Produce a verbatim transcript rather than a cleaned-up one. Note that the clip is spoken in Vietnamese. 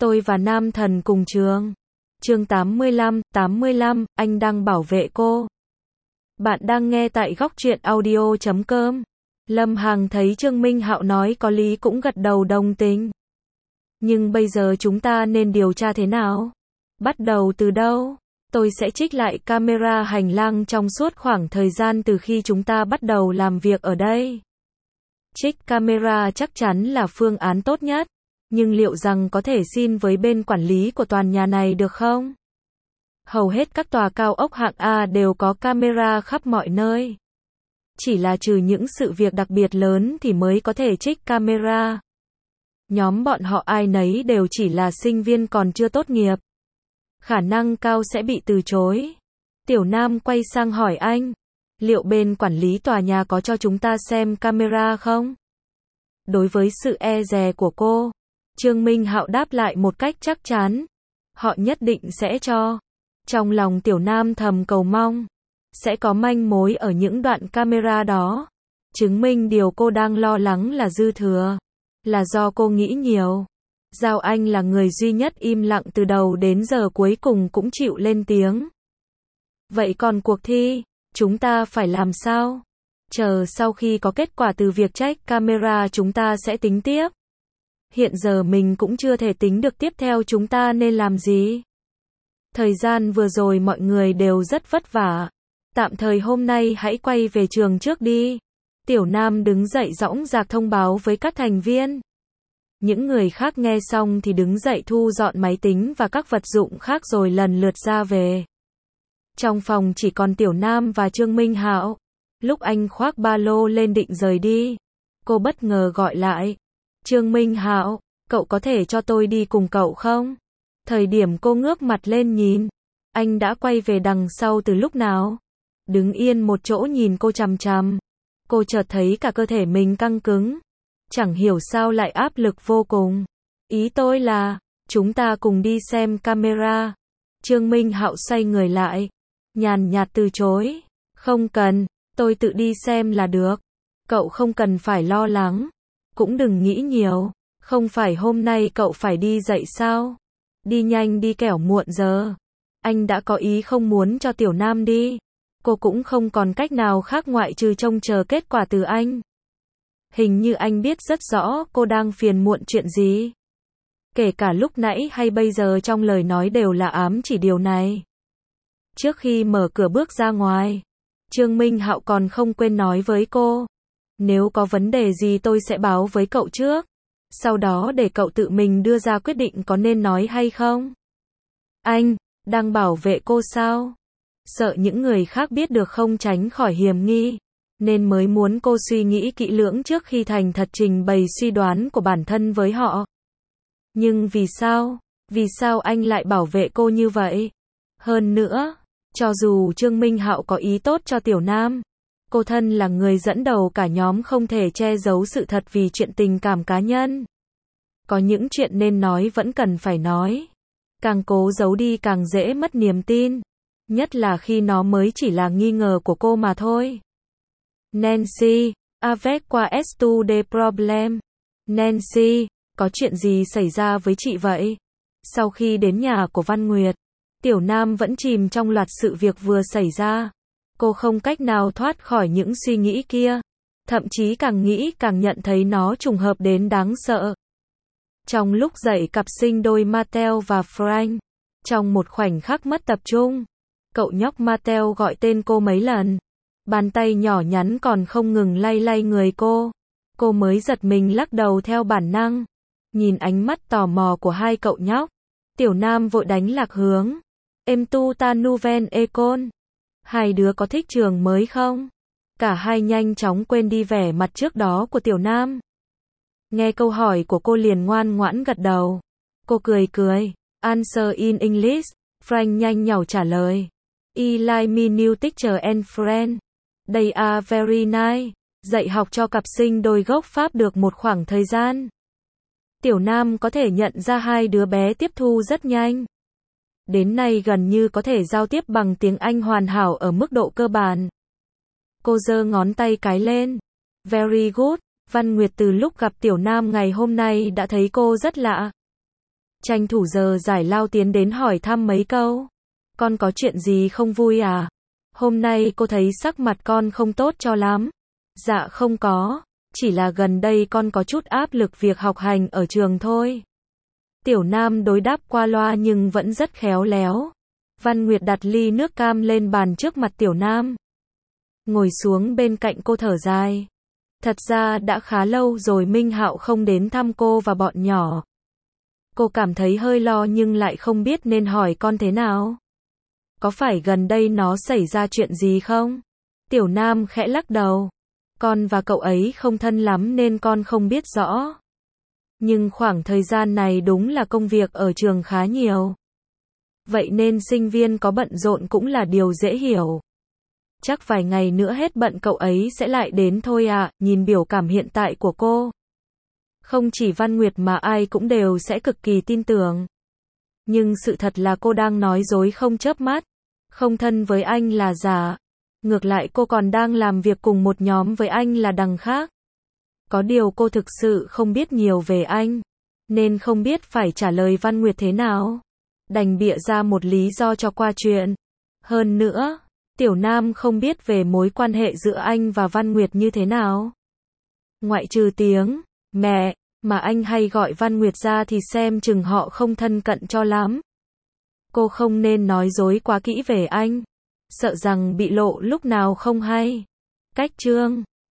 Tôi và nam thần cùng trường. Chương tám mươi lăm, tám mươi lăm, anh đang bảo vệ cô. Bạn đang nghe tại góc truyện audio chấm com. Lâm Hằng thấy Trương Minh Hạo nói có lý cũng gật đầu đồng tình. Nhưng bây giờ chúng ta nên điều tra thế nào? Bắt đầu từ đâu? Tôi sẽ trích lại camera hành lang trong suốt khoảng thời gian từ khi chúng ta bắt đầu làm việc ở đây. Trích camera chắc chắn là phương án tốt nhất. Nhưng liệu rằng có thể xin với bên quản lý của tòa nhà này được không? Hầu hết các tòa cao ốc hạng A đều có camera khắp mọi nơi. Chỉ là trừ những sự việc đặc biệt lớn thì mới có thể trích camera. Nhóm bọn họ ai nấy đều chỉ là sinh viên còn chưa tốt nghiệp. Khả năng cao sẽ bị từ chối. Tiểu Nam quay sang hỏi anh. Liệu bên quản lý tòa nhà có cho chúng ta xem camera không? Đối với sự e dè của cô, Trương Minh Hạo đáp lại một cách chắc chắn. Họ nhất định sẽ cho. Trong lòng Tiểu Nam thầm cầu mong. Sẽ có manh mối ở những đoạn camera đó. Chứng minh điều cô đang lo lắng là dư thừa. Là do cô nghĩ nhiều. Giao Anh là người duy nhất im lặng từ đầu đến giờ cuối cùng cũng chịu lên tiếng. Vậy còn cuộc thi, chúng ta phải làm sao? Chờ sau khi có kết quả từ việc check camera chúng ta sẽ tính tiếp. Hiện giờ mình cũng chưa thể tính được tiếp theo chúng ta nên làm gì. Thời gian vừa rồi mọi người đều rất vất vả. Tạm thời hôm nay hãy quay về trường trước đi. Tiểu Nam đứng dậy dõng dạc thông báo với các thành viên. Những người khác nghe xong thì đứng dậy thu dọn máy tính và các vật dụng khác rồi lần lượt ra về. Trong phòng chỉ còn Tiểu Nam và Trương Minh Hạo. Lúc anh khoác ba lô lên định rời đi, cô bất ngờ gọi lại. Trương Minh Hạo, cậu có thể cho tôi đi cùng cậu không? Thời điểm cô ngước mặt lên nhìn, anh đã quay về đằng sau từ lúc nào? Đứng yên một chỗ nhìn cô chằm chằm. Cô chợt thấy cả cơ thể mình căng cứng. Chẳng hiểu sao lại áp lực vô cùng. Ý tôi là, chúng ta cùng đi xem camera. Trương Minh Hạo xoay người lại, nhàn nhạt từ chối. Không cần, tôi tự đi xem là được. Cậu không cần phải lo lắng. Cũng đừng nghĩ nhiều. Không phải hôm nay cậu phải đi dậy sao? Đi nhanh đi kẻo muộn giờ. Anh đã có ý không muốn cho Tiểu Nam đi. Cô cũng không còn cách nào khác ngoại trừ trông chờ kết quả từ anh. Hình như anh biết rất rõ cô đang phiền muộn chuyện gì. Kể cả lúc nãy hay bây giờ trong lời nói đều là ám chỉ điều này. Trước khi mở cửa bước ra ngoài, Trương Minh Hạo còn không quên nói với cô. Nếu có vấn đề gì tôi sẽ báo với cậu trước. Sau đó để cậu tự mình đưa ra quyết định có nên nói hay không. Anh, đang bảo vệ cô sao? Sợ những người khác biết được không tránh khỏi hiểm nghi. Nên mới muốn cô suy nghĩ kỹ lưỡng trước khi thành thật trình bày suy đoán của bản thân với họ. Nhưng vì sao? Vì sao anh lại bảo vệ cô như vậy? Hơn nữa, cho dù Trương Minh Hạo có ý tốt cho Tiểu Nam, cô thân là người dẫn đầu cả nhóm không thể che giấu sự thật vì chuyện tình cảm cá nhân. Có những chuyện nên nói vẫn cần phải nói. Càng cố giấu đi càng dễ mất niềm tin. Nhất là khi nó mới chỉ là nghi ngờ của cô mà thôi. Nancy, avec quoi est-tu des problèmes? Nancy, có chuyện gì xảy ra với chị vậy? Sau khi đến nhà của Văn Nguyệt, Tiểu Nam vẫn chìm trong loạt sự việc vừa xảy ra. Cô không cách nào thoát khỏi những suy nghĩ kia. Thậm chí càng nghĩ càng nhận thấy nó trùng hợp đến đáng sợ. Trong lúc dạy cặp sinh đôi Mateo và Frank, trong một khoảnh khắc mất tập trung, cậu nhóc Mateo gọi tên cô mấy lần. Bàn tay nhỏ nhắn còn không ngừng lay lay người cô. Cô mới giật mình lắc đầu theo bản năng. Nhìn ánh mắt tò mò của hai cậu nhóc, Tiểu Nam vội đánh lạc hướng. Em tu ta nouvelle école. Hai đứa có thích trường mới không? Cả hai nhanh chóng quên đi vẻ mặt trước đó của Tiểu Nam. Nghe câu hỏi của cô liền ngoan ngoãn gật đầu. Cô cười cười. Answer in English. Frank nhanh nhảu trả lời. I like me new teacher and friend. They are very nice. Dạy học cho cặp sinh đôi gốc Pháp được một khoảng thời gian. Tiểu Nam có thể nhận ra hai đứa bé tiếp thu rất nhanh. Đến nay gần như có thể giao tiếp bằng tiếng Anh hoàn hảo ở mức độ cơ bản. Cô giơ ngón tay cái lên. Very good. Văn Nguyệt từ lúc gặp Tiểu Nam ngày hôm nay đã thấy cô rất lạ. tranh thủ giờ giải lao tiến đến hỏi thăm mấy câu. Con có chuyện gì không vui à? Hôm nay cô thấy sắc mặt con không tốt cho lắm. Dạ không có, chỉ là gần đây con có chút áp lực việc học hành ở trường thôi. Tiểu Nam đối đáp qua loa nhưng vẫn rất khéo léo. Văn Nguyệt đặt ly nước cam lên bàn trước mặt Tiểu Nam. Ngồi xuống bên cạnh cô thở dài. Thật ra đã khá lâu rồi Minh Hạo không đến thăm cô và bọn nhỏ. Cô cảm thấy hơi lo nhưng lại không biết nên hỏi con thế nào. Có phải gần đây nó xảy ra chuyện gì không? Tiểu Nam khẽ lắc đầu. Con và cậu ấy không thân lắm nên con không biết rõ. Nhưng khoảng thời gian này đúng là công việc ở trường khá nhiều. Vậy nên sinh viên có bận rộn cũng là điều dễ hiểu. Chắc vài ngày nữa hết bận cậu ấy sẽ lại đến thôi à, nhìn biểu cảm hiện tại của cô. Không chỉ Văn Nguyệt mà ai cũng đều sẽ cực kỳ tin tưởng. Nhưng sự thật là cô đang nói dối không chớp mắt. Không thân với anh là giả. Ngược lại cô còn đang làm việc cùng một nhóm với anh là đằng khác. Có điều cô thực sự không biết nhiều về anh. Nên không biết phải trả lời Văn Nguyệt thế nào. Đành bịa ra một lý do cho qua chuyện. Hơn nữa, Tiểu Nam không biết về mối quan hệ giữa anh và Văn Nguyệt như thế nào. Ngoại trừ tiếng mẹ mà anh hay gọi Văn Nguyệt ra thì xem chừng họ không thân cận cho lắm. Cô không nên nói dối quá kỹ về anh. Sợ rằng bị lộ lúc nào không hay. Cách chương